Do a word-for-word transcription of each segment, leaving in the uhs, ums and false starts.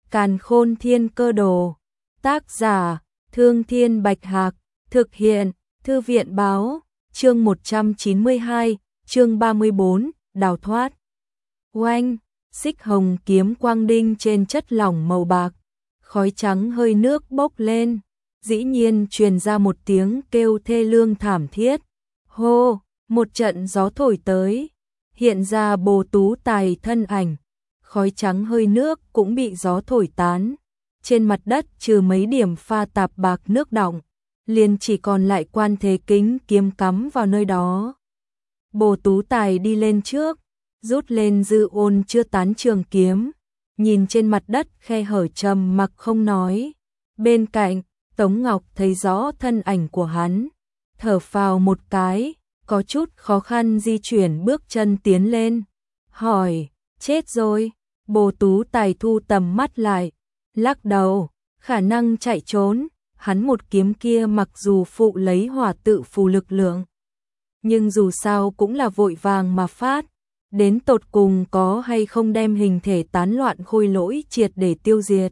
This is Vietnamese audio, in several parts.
Càn Khôn Thiên Cơ Đồ. Tác giả: Thương Thiên Bạch Hạc. Thực hiện: Thư viện Báo. Chương một trăm chín mươi hai, chương ba mươi bốn, đào thoát. Oanh, xích hồng kiếm quang đinh trên chất lỏng màu bạc, khói trắng hơi nước bốc lên, dĩ nhiên truyền ra một tiếng kêu thê lương thảm thiết. Hô, một trận gió thổi tới, hiện ra Bồ Tú Tài thân ảnh, khói trắng hơi nước cũng bị gió thổi tán. Trên mặt đất trừ mấy điểm pha tạp bạc nước đọng, liền chỉ còn lại quan thế kính kiếm cắm vào nơi đó. Bồ Tú Tài đi lên trước, rút lên dư ôn chưa tán trường kiếm, nhìn trên mặt đất khe hở trầm mặc không nói. Bên cạnh, Tống Ngọc thấy rõ thân ảnh của hắn, thở phào một cái, có chút khó khăn di chuyển bước chân tiến lên, hỏi, chết rồi. Bồ Tú Tài thu tầm mắt lại, lắc đầu, khả năng chạy trốn. Hắn một kiếm kia mặc dù phụ lấy hỏa tự phù lực lượng, nhưng dù sao cũng là vội vàng mà phát, đến tột cùng có hay không đem hình thể tán loạn khôi lỗi triệt để tiêu diệt.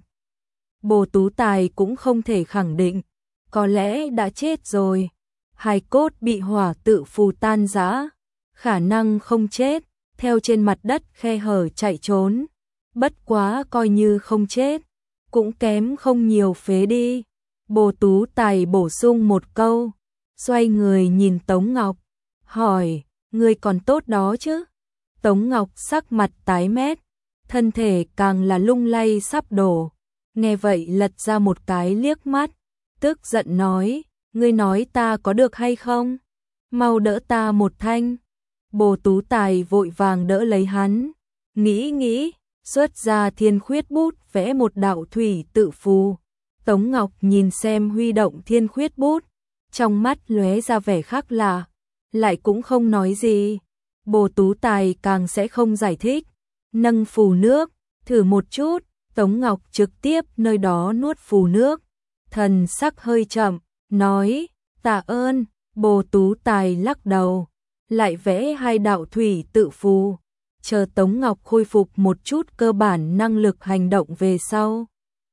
Bồ Tú Tài cũng không thể khẳng định, có lẽ đã chết rồi, hài cốt bị hỏa tự phù tan rã, khả năng không chết, theo trên mặt đất khe hở chạy trốn, bất quá coi như không chết, cũng kém không nhiều phế đi. Bồ Tú Tài bổ sung một câu, xoay người nhìn Tống Ngọc, hỏi, người còn tốt đó chứ? Tống Ngọc sắc mặt tái mét, thân thể càng là lung lay sắp đổ, nghe vậy lật ra một cái liếc mắt, tức giận nói, ngươi nói ta có được hay không? Mau đỡ ta một thanh. Bồ Tú Tài vội vàng đỡ lấy hắn, nghĩ nghĩ, xuất ra thiên khuyết bút vẽ một đạo thủy tự phù. Tống Ngọc nhìn xem huy động thiên khuyết bút, trong mắt lóe ra vẻ khác lạ, lại cũng không nói gì. Bồ Tú Tài càng sẽ không giải thích, nâng phù nước, thử một chút. Tống Ngọc trực tiếp nơi đó nuốt phù nước, thần sắc hơi chậm, nói, tạ ơn. Bồ Tú Tài lắc đầu, lại vẽ hai đạo thủy tự phù, chờ Tống Ngọc khôi phục một chút cơ bản năng lực hành động về sau,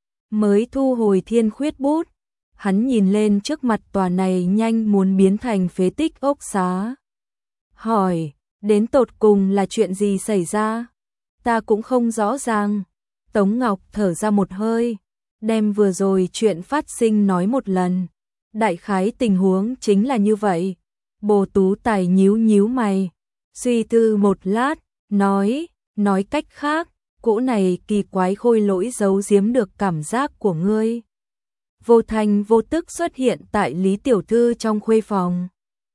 mới thu hồi thiên khuyết bút. Hắn nhìn lên trước mặt tòa này nhanh muốn biến thành phế tích ốc xá, hỏi, đến tột cùng là chuyện gì xảy ra? Ta cũng không rõ ràng. Tống Ngọc thở ra một hơi, đem vừa rồi chuyện phát sinh nói một lần. Đại khái tình huống chính là như vậy. Bồ Tú Tài nhíu nhíu mày, suy tư một lát, nói, nói cách khác, cỗ này kỳ quái khôi lỗi giấu giếm được cảm giác của ngươi, vô thành vô tức xuất hiện tại Lý tiểu thư trong khuê phòng.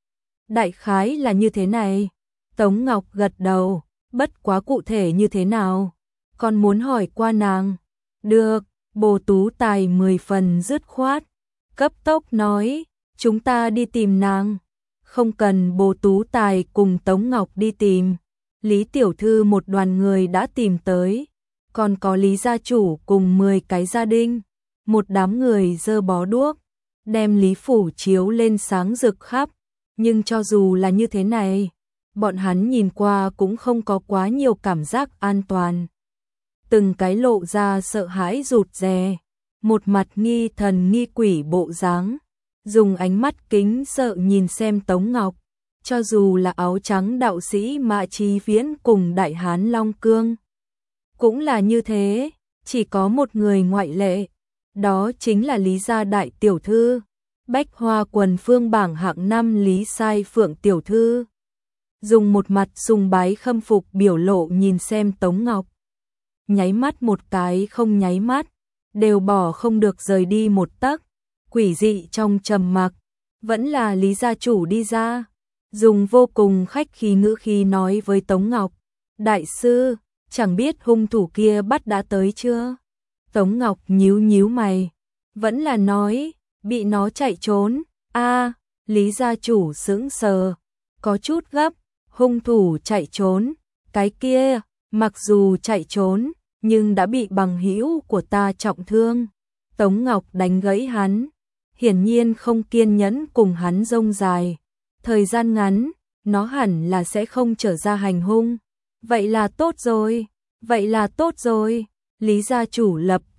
Đại khái là như thế này. Tống Ngọc gật đầu, bất quá cụ thể như thế nào, còn muốn hỏi qua nàng. Được. Bồ Tú Tài mười phần dứt khoát, cấp tốc nói, chúng ta đi tìm nàng. Không cần Bồ Tú Tài cùng Tống Ngọc đi tìm, Lý tiểu thư một đoàn người đã tìm tới, còn có Lý gia chủ cùng mười cái gia đình, một đám người giơ bó đuốc, đem Lý phủ chiếu lên sáng rực khắp. Nhưng cho dù là như thế này, bọn hắn nhìn qua cũng không có quá nhiều cảm giác an toàn. Từng cái lộ ra sợ hãi rụt rè, một mặt nghi thần nghi quỷ bộ dáng, dùng ánh mắt kính sợ nhìn xem Tống Ngọc. Cho dù là áo trắng đạo sĩ Mã Chí Viễn cùng Đại Hán Long Cương, cũng là như thế, chỉ có một người ngoại lệ, đó chính là Lý gia đại tiểu thư, Bách Hoa quần phương bảng hạng năm Lý Sai Phượng tiểu thư. Dùng một mặt sùng bái khâm phục biểu lộ nhìn xem Tống Ngọc, nháy mắt một cái không nháy mắt, đều bỏ không được rời đi một tấc. Quỷ dị trong trầm mặc, vẫn là Lý gia chủ đi ra, dùng vô cùng khách khí ngữ khí nói với Tống Ngọc, đại sư, chẳng biết hung thủ kia bắt đã tới chưa? Tống Ngọc nhíu nhíu mày, vẫn là nói, bị nó chạy trốn. A, Lý gia chủ sững sờ, có chút gấp, hung thủ chạy trốn, cái kia, mặc dù chạy trốn, nhưng đã bị bằng hữu của ta trọng thương. Tống Ngọc đánh gãy hắn, hiển nhiên không kiên nhẫn cùng hắn rông dài. Thời gian ngắn, nó hẳn là sẽ không trở ra hành hung. Vậy là tốt rồi, vậy là tốt rồi. Lý gia chủ lập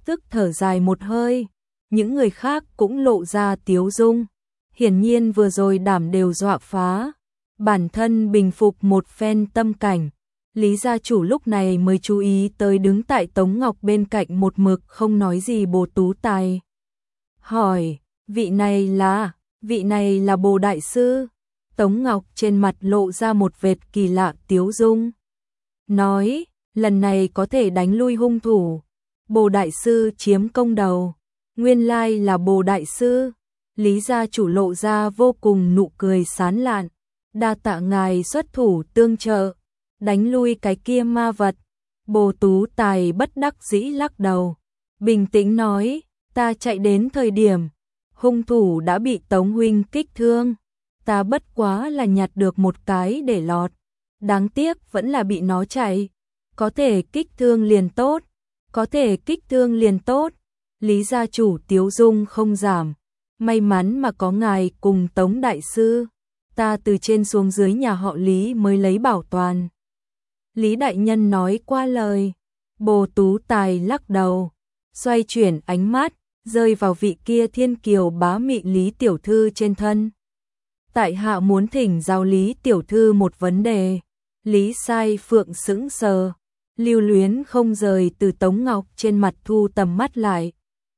tức thở dài một hơi, những người khác cũng lộ ra tiếu dung. Hiển nhiên vừa rồi đảm đều dọa phá, bản thân bình phục một phen tâm cảnh. Lý gia chủ lúc này mới chú ý tới đứng tại Tống Ngọc bên cạnh một mực không nói gì Bồ Tú Tài. Hỏi, vị này là, vị này là Bồ Đại Sư. Tống Ngọc trên mặt lộ ra một vệt kỳ lạ tiếu dung. Nói, lần này có thể đánh lui hung thủ. Bồ Đại Sư chiếm công đầu. Nguyên lai là Bồ Đại Sư. Lý gia chủ lộ ra vô cùng nụ cười sán lạn. Đa tạ ngài xuất thủ tương trợ, đánh lui cái kia ma vật. Bồ Tú Tài bất đắc dĩ lắc đầu, bình tĩnh nói, ta chạy đến thời điểm, hung thủ đã bị Tống huynh kích thương. Ta bất quá là nhặt được một cái để lọt. Đáng tiếc vẫn là bị nó chạy. Có thể kích thương liền tốt. Có thể kích thương liền tốt. Lý gia chủ tiếu dung không giảm. May mắn mà có ngài cùng Tống Đại Sư. Ta từ trên xuống dưới nhà họ Lý mới lấy bảo toàn. Lý Đại Nhân nói qua lời. Bồ Tú Tài lắc đầu. Xoay chuyển ánh mắt. Rơi vào vị kia thiên kiều bá mị Lý Tiểu Thư trên thân. Tại hạ muốn thỉnh giáo Lý Tiểu Thư một vấn đề. Lý Sai Phượng sững sờ, lưu luyến không rời từ Tống Ngọc trên mặt thu tầm mắt lại.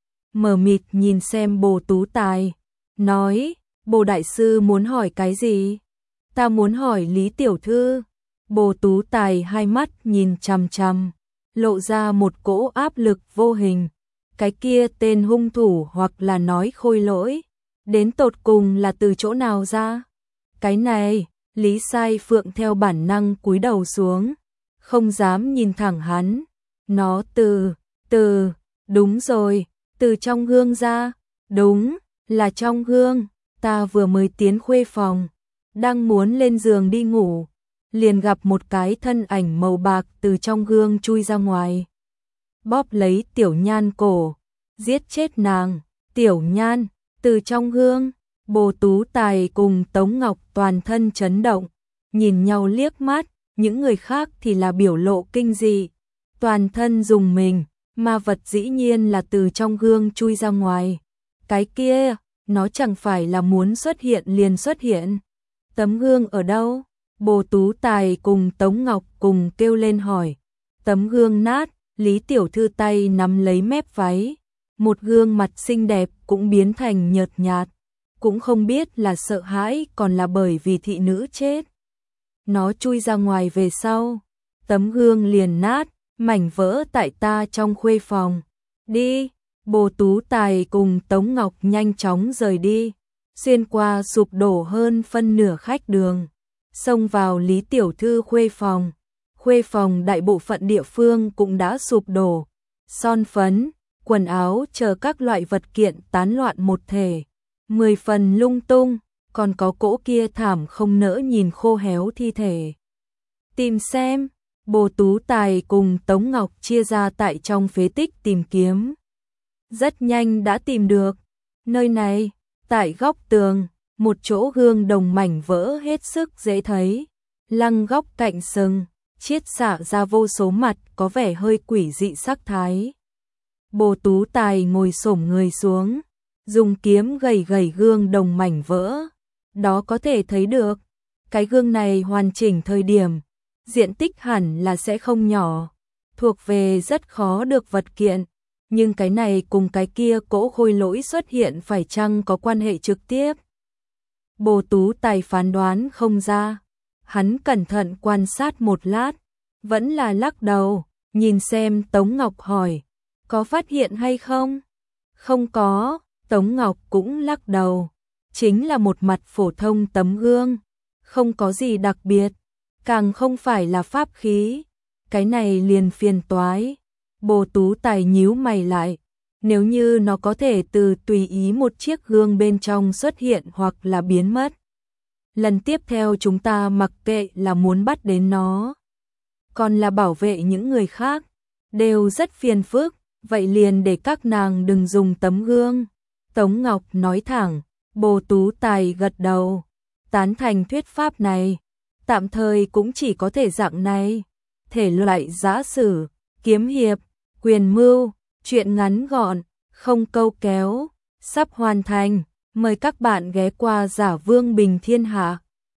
Mờ mịt nhìn xem Bồ Tú Tài, nói, Bồ Đại Sư muốn hỏi cái gì? Ta muốn hỏi Lý Tiểu Thư. Bồ Tú Tài hai mắt nhìn chằm chằm, lộ ra một cỗ áp lực vô hình. Cái kia tên hung thủ hoặc là nói khôi lỗi, đến tột cùng là từ chỗ nào ra? Cái này, Lý Sai Phượng theo bản năng cúi đầu xuống, không dám nhìn thẳng hắn. Nó từ, từ, đúng rồi, từ trong hương ra, đúng, là trong hương. Ta vừa mới tiến khuê phòng, đang muốn lên giường đi ngủ, liền gặp một cái thân ảnh màu bạc từ trong gương chui ra ngoài. Bóp lấy Tiểu Nhan cổ, giết chết nàng. Tiểu Nhan, từ trong gương. Bồ Tú Tài cùng Tống Ngọc toàn thân chấn động, nhìn nhau liếc mắt, những người khác thì là biểu lộ kinh dị, toàn thân rùng mình, ma vật dĩ nhiên là từ trong gương chui ra ngoài. Cái kia, nó chẳng phải là muốn xuất hiện liền xuất hiện. Tấm gương ở đâu? Bồ Tú Tài cùng Tống Ngọc cùng kêu lên hỏi. Tấm gương nát, Lý Tiểu Thư tay nắm lấy mép váy, một gương mặt xinh đẹp cũng biến thành nhợt nhạt. Cũng không biết là sợ hãi còn là bởi vì thị nữ chết. Nó chui ra ngoài về sau, tấm gương liền nát, mảnh vỡ tại ta trong khuê phòng. Đi, Bồ Tú Tài cùng Tống Ngọc nhanh chóng rời đi, xuyên qua sụp đổ hơn phân nửa khách đường, xông vào Lý Tiểu Thư khuê phòng. Khuê phòng đại bộ phận địa phương cũng đã sụp đổ, son phấn, quần áo chờ các loại vật kiện tán loạn một thể. Mười phần lung tung, còn có cỗ kia thảm không nỡ nhìn khô héo thi thể. Tìm xem, Bồ Tú Tài cùng Tống Ngọc chia ra tại trong phế tích tìm kiếm. Rất nhanh đã tìm được. Nơi này, tại góc tường, một chỗ gương đồng mảnh vỡ hết sức dễ thấy. Lăng góc cạnh sừng, chiết xạ ra vô số mặt có vẻ hơi quỷ dị sắc thái. Bồ Tú Tài ngồi xổm người xuống, dùng kiếm gầy gầy gương đồng mảnh vỡ. Đó có thể thấy được, cái gương này hoàn chỉnh thời điểm, diện tích hẳn là sẽ không nhỏ, thuộc về rất khó được vật kiện, nhưng cái này cùng cái kia cỗ khôi lỗi xuất hiện phải chăng có quan hệ trực tiếp. Bồ Tú Tài phán đoán không ra, hắn cẩn thận quan sát một lát, vẫn là lắc đầu, nhìn xem Tống Ngọc hỏi, có phát hiện hay không? Không có. Tống Ngọc cũng lắc đầu, chính là một mặt phổ thông tấm gương, không có gì đặc biệt, càng không phải là pháp khí, cái này liền phiền toái. Bồ Tú Tài nhíu mày lại, nếu như nó có thể từ tùy ý một chiếc gương bên trong xuất hiện hoặc là biến mất. Lần tiếp theo chúng ta mặc kệ là muốn bắt đến nó, còn là bảo vệ những người khác, đều rất phiền phức, vậy liền để các nàng đừng dùng tấm gương. Tống Ngọc nói thẳng, Bồ Tú Tài gật đầu, tán thành thuyết pháp này, tạm thời cũng chỉ có thể dạng này, thể loại giã sử, kiếm hiệp, quyền mưu, Chuyện ngắn gọn, không câu kéo, sắp hoàn thành. Mời các bạn ghé qua Giả Vương Bình Thiên Hạ.